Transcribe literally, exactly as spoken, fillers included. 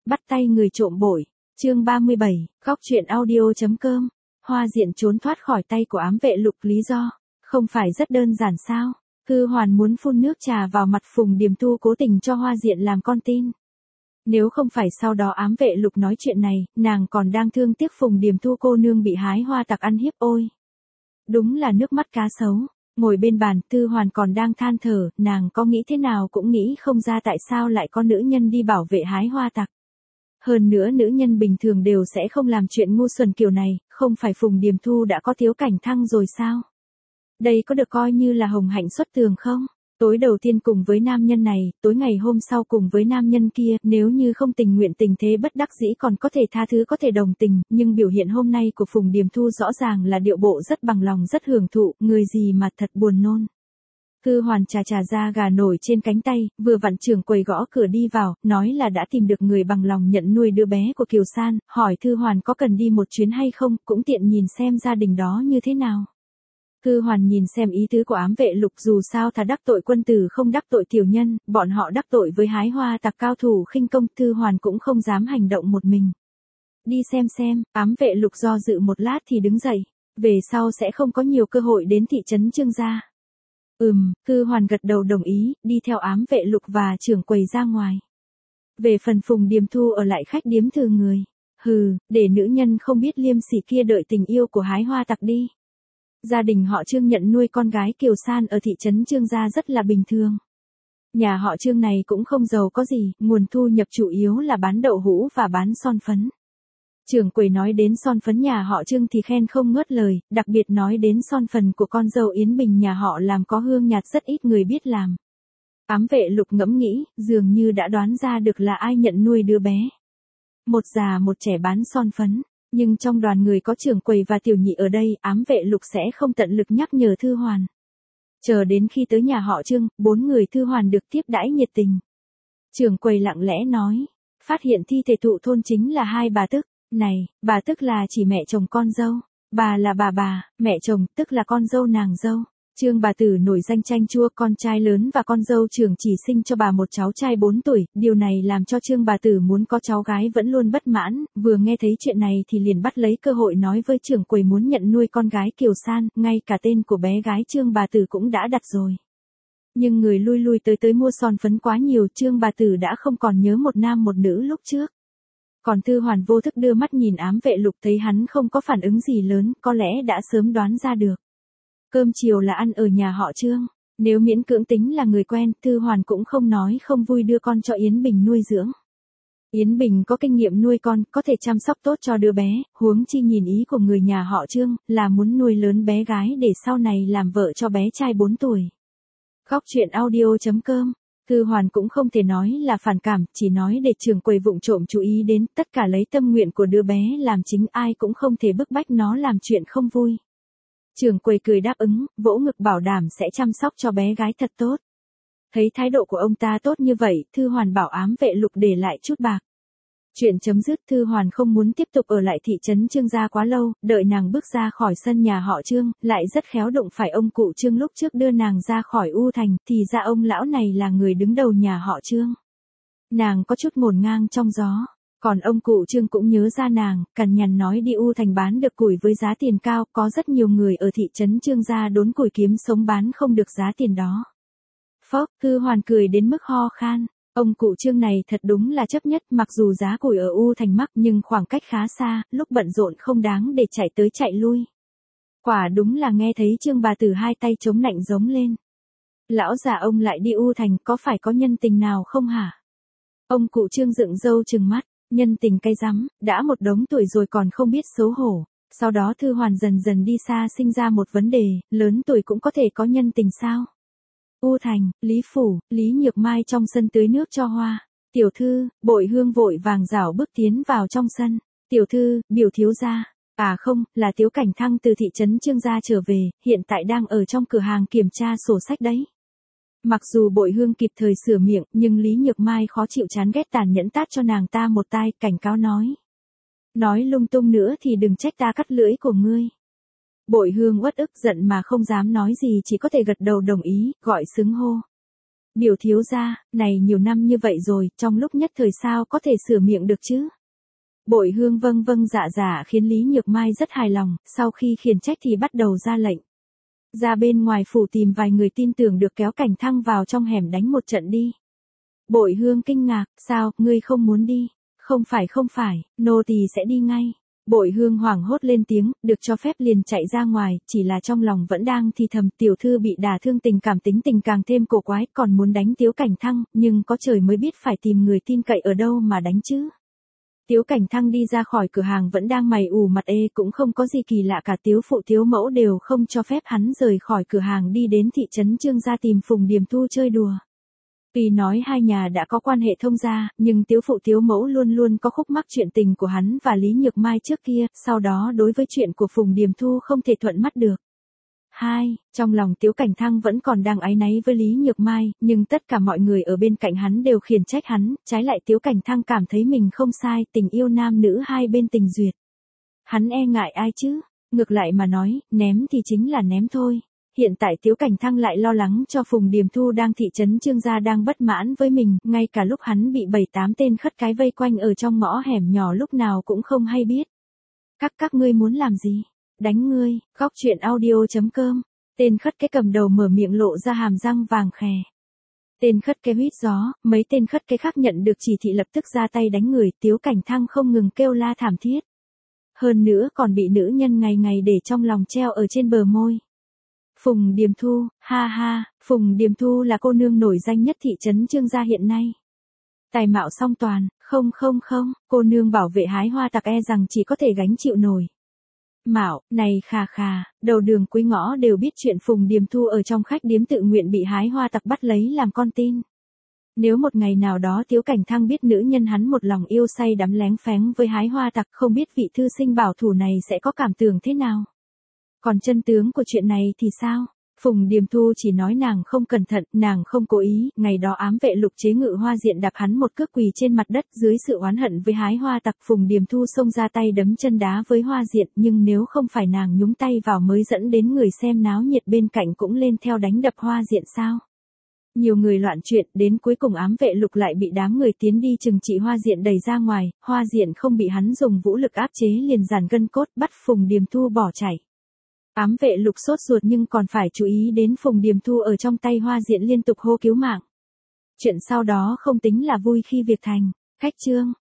Bắt tay người trộm bội. Chương ba mươi bảy, góc truyện audio.com. Hoa Diện trốn thoát khỏi tay của ám vệ Lục lý do, không phải rất đơn giản sao? Cư Hoàn muốn phun nước trà vào mặt Phùng Điềm Tu cố tình cho Hoa Diện làm con tin. Nếu không phải sau đó ám vệ Lục nói chuyện này, nàng còn đang thương tiếc Phùng Điềm Tu cô nương bị hái hoa tặc ăn hiếp ôi. Đúng là nước mắt cá sấu. Ngồi bên bàn, Tư Hoàn còn đang than thở, nàng có nghĩ thế nào cũng nghĩ không ra tại sao lại có nữ nhân đi bảo vệ hái hoa tặc. Hơn nữa nữ nhân bình thường đều sẽ không làm chuyện ngu xuẩn kiểu này, không phải Phùng Điềm Thu đã có Tiếu Cảnh Thăng rồi sao? Đây có được coi như là hồng hạnh xuất tường không? Tối đầu tiên cùng với nam nhân này, tối ngày hôm sau cùng với nam nhân kia, nếu như không tình nguyện tình thế bất đắc dĩ còn có thể tha thứ có thể đồng tình, nhưng biểu hiện hôm nay của Phùng Điềm Thu rõ ràng là điệu bộ rất bằng lòng rất hưởng thụ, người gì mà thật buồn nôn. Cư Hoàn trà trà ra gà nổi trên cánh tay, vừa vặn trưởng quầy gõ cửa đi vào, nói là đã tìm được người bằng lòng nhận nuôi đứa bé của Kiều San, hỏi Thư Hoàn có cần đi một chuyến hay không, cũng tiện nhìn xem gia đình đó như thế nào. Cư Hoàn nhìn xem ý tứ của ám vệ Lục, dù sao thà đắc tội quân tử không đắc tội tiểu nhân, bọn họ đắc tội với hái hoa tặc cao thủ khinh công, Thư Hoàn cũng không dám hành động một mình. Đi xem xem, ám vệ Lục do dự một lát thì đứng dậy, về sau sẽ không có nhiều cơ hội đến thị trấn Trương gia. Ừm, Cư Hoàn gật đầu đồng ý, đi theo ám vệ Lục và trưởng quầy ra ngoài. Về phần Phùng Điềm Thu ở lại khách điếm thừa người. Hừ, để nữ nhân không biết liêm sỉ kia đợi tình yêu của hái hoa tặc đi. Gia đình họ Trương nhận nuôi con gái Kiều San ở thị trấn Trương gia rất là bình thường. Nhà họ Trương này cũng không giàu có gì, nguồn thu nhập chủ yếu là bán đậu hũ và bán son phấn. Trưởng quầy nói đến son phấn nhà họ Trương thì khen không ngớt lời, đặc biệt nói đến son phấn của con dâu Yến Bình nhà họ làm có hương nhạt rất ít người biết làm. Ám vệ Lục ngẫm nghĩ, dường như đã đoán ra được là ai nhận nuôi đứa bé. Một già một trẻ bán son phấn, nhưng trong đoàn người có trưởng quầy và tiểu nhị ở đây, ám vệ Lục sẽ không tận lực nhắc nhở Thư Hoàn. Chờ đến khi tới nhà họ Trương, bốn người Thư Hoàn được tiếp đãi nhiệt tình. Trưởng quầy lặng lẽ nói, phát hiện thi thể thụ thôn chính là hai bà tức. Này, bà tức là chỉ mẹ chồng con dâu, bà là bà bà, mẹ chồng tức là con dâu nàng dâu. Trương bà tử nổi danh chanh chua, con trai lớn và con dâu trưởng chỉ sinh cho bà một cháu trai bốn tuổi, điều này làm cho Trương bà tử muốn có cháu gái vẫn luôn bất mãn, vừa nghe thấy chuyện này thì liền bắt lấy cơ hội nói với trưởng quầy muốn nhận nuôi con gái Kiều San, ngay cả tên của bé gái Trương bà tử cũng đã đặt rồi. Nhưng người lui lui tới tới mua son phấn quá nhiều, Trương bà tử đã không còn nhớ một nam một nữ lúc trước. Còn Thư Hoàn vô thức đưa mắt nhìn ám vệ Lục, thấy hắn không có phản ứng gì lớn, có lẽ đã sớm đoán ra được. Cơm chiều là ăn ở nhà họ Trương, nếu miễn cưỡng tính là người quen, Thư Hoàn cũng không nói không vui đưa con cho Yến Bình nuôi dưỡng. Yến Bình có kinh nghiệm nuôi con, có thể chăm sóc tốt cho đứa bé, huống chi nhìn ý của người nhà họ Trương, là muốn nuôi lớn bé gái để sau này làm vợ cho bé trai bốn tuổi. Góc truyện audio.com. Thư Hoàn cũng không thể nói là phản cảm, chỉ nói để trưởng quầy vụng trộm chú ý đến, tất cả lấy tâm nguyện của đứa bé làm chính, ai cũng không thể bức bách nó làm chuyện không vui. Trưởng quầy cười đáp ứng, vỗ ngực bảo đảm sẽ chăm sóc cho bé gái thật tốt. Thấy thái độ của ông ta tốt như vậy, Thư Hoàn bảo ám vệ Lục để lại chút bạc. Chuyện chấm dứt, Thư Hoàn không muốn tiếp tục ở lại thị trấn Trương gia quá lâu, đợi nàng bước ra khỏi sân nhà họ Trương, lại rất khéo đụng phải ông cụ Trương lúc trước đưa nàng ra khỏi U Thành, thì ra ông lão này là người đứng đầu nhà họ Trương. Nàng có chút ngổn ngang trong gió, còn ông cụ Trương cũng nhớ ra nàng, cằn nhằn nói đi U Thành bán được củi với giá tiền cao, có rất nhiều người ở thị trấn Trương gia đốn củi kiếm sống bán không được giá tiền đó. Phốc, Thư Hoàn cười đến mức ho khan. Ông cụ Trương này thật đúng là chấp nhất, mặc dù giá củi ở U Thành mắc nhưng khoảng cách khá xa, lúc bận rộn không đáng để chạy tới chạy lui. Quả đúng là nghe thấy Trương bà tử hai tay chống nạnh giống lên. Lão già ông lại đi U Thành, có phải có nhân tình nào không hả? Ông cụ Trương dựng râu trừng mắt, nhân tình cay rắm, đã một đống tuổi rồi còn không biết xấu hổ. Sau đó Thư Hoàn dần dần đi xa sinh ra một vấn đề, lớn tuổi cũng có thể có nhân tình sao? U Thành, Lý Phủ, Lý Nhược Mai trong sân tưới nước cho hoa. Tiểu thư, Bội Hương vội vàng rảo bước tiến vào trong sân. Tiểu thư, biểu thiếu gia. À không, là Tiếu Cảnh Thăng từ thị trấn Trương gia trở về, hiện tại đang ở trong cửa hàng kiểm tra sổ sách đấy. Mặc dù Bội Hương kịp thời sửa miệng, nhưng Lý Nhược Mai khó chịu chán ghét tàn nhẫn tát cho nàng ta một tai, cảnh cáo nói. Nói lung tung nữa thì đừng trách ta cắt lưỡi của ngươi. Bội Hương uất ức giận mà không dám nói gì, chỉ có thể gật đầu đồng ý, gọi xứng hô. Biểu thiếu gia, này nhiều năm như vậy rồi, trong lúc nhất thời sao có thể sửa miệng được chứ? Bội Hương vâng vâng dạ dạ khiến Lý Nhược Mai rất hài lòng, sau khi khiển trách thì bắt đầu ra lệnh. Ra bên ngoài phủ tìm vài người tin tưởng được kéo Cảnh Thăng vào trong hẻm đánh một trận đi. Bội Hương kinh ngạc, sao, ngươi không muốn đi? Không phải không phải, nô tỳ sẽ đi ngay. Bội Hương hoảng hốt lên tiếng, được cho phép liền chạy ra ngoài, chỉ là trong lòng vẫn đang thì thầm, tiểu thư bị đả thương tình cảm tính tình càng thêm cổ quái, còn muốn đánh Tiếu Cảnh Thăng, nhưng có trời mới biết phải tìm người tin cậy ở đâu mà đánh chứ. Tiếu Cảnh Thăng đi ra khỏi cửa hàng vẫn đang mày ủ mặt ê, cũng không có gì kỳ lạ cả, Tiếu phụ Tiếu mẫu đều không cho phép hắn rời khỏi cửa hàng đi đến thị trấn Trương gia tìm Phùng Điềm Thu chơi đùa. Tuy nói hai nhà đã có quan hệ thông gia, nhưng Tiếu phụ Tiếu mẫu luôn luôn có khúc mắc chuyện tình của hắn và Lý Nhược Mai trước kia, sau đó đối với chuyện của Phùng Điềm Thu không thể thuận mắt được. Hai, trong lòng Tiếu Cảnh Thăng vẫn còn đang áy náy với Lý Nhược Mai, nhưng tất cả mọi người ở bên cạnh hắn đều khiển trách hắn, trái lại Tiếu Cảnh Thăng cảm thấy mình không sai, tình yêu nam nữ hai bên tình duyệt. Hắn e ngại ai chứ? Ngược lại mà nói, ném thì chính là ném thôi. Hiện tại Tiếu Cảnh Thăng lại lo lắng cho Phùng Điềm Thu đang thị trấn Trương gia đang bất mãn với mình, ngay cả lúc hắn bị bảy tám tên khất cái vây quanh ở trong ngõ hẻm nhỏ lúc nào cũng không hay biết. Các các ngươi muốn làm gì? Đánh ngươi, góc truyện audio chấm com. Tên khất cái cầm đầu mở miệng lộ ra hàm răng vàng khè. Tên khất cái huýt gió, mấy tên khất cái khác nhận được chỉ thị lập tức ra tay đánh người, Tiếu Cảnh Thăng không ngừng kêu la thảm thiết. Hơn nữa còn bị nữ nhân ngày ngày để trong lòng treo ở trên bờ môi. Phùng Điềm Thu, ha ha, Phùng Điềm Thu là cô nương nổi danh nhất thị trấn Trương gia hiện nay. Tài mạo song toàn, không không không, cô nương bảo vệ hái hoa tặc e rằng chỉ có thể gánh chịu nổi. Mạo, này khà khà, đầu đường cuối ngõ đều biết chuyện Phùng Điềm Thu ở trong khách điếm tự nguyện bị hái hoa tặc bắt lấy làm con tin. Nếu một ngày nào đó Tiếu Cảnh Thăng biết nữ nhân hắn một lòng yêu say đắm léng phén với hái hoa tặc, không biết vị thư sinh bảo thủ này sẽ có cảm tưởng thế nào. Còn chân tướng của chuyện này thì sao? Phùng Điềm Thu chỉ nói nàng không cẩn thận, nàng không cố ý, ngày đó ám vệ Lục Chế Ngự Hoa Diện đạp hắn một cước quỳ trên mặt đất, dưới sự oán hận với hái hoa tặc, Phùng Điềm Thu xông ra tay đấm chân đá với Hoa Diện, nhưng nếu không phải nàng nhúng tay vào mới dẫn đến người xem náo nhiệt bên cạnh cũng lên theo đánh đập Hoa Diện sao? Nhiều người loạn chuyện, đến cuối cùng ám vệ Lục lại bị đám người tiến đi trừng trị Hoa Diện đẩy ra ngoài, Hoa Diện không bị hắn dùng vũ lực áp chế liền giàn gân cốt, bắt Phùng Điềm Thu bỏ chạy. Ám vệ Lục sốt ruột nhưng còn phải chú ý đến Phùng Điềm Thu ở trong tay Hoa Diện liên tục hô cứu mạng. Chuyện sau đó không tính là vui khi việc thành. Khách chương,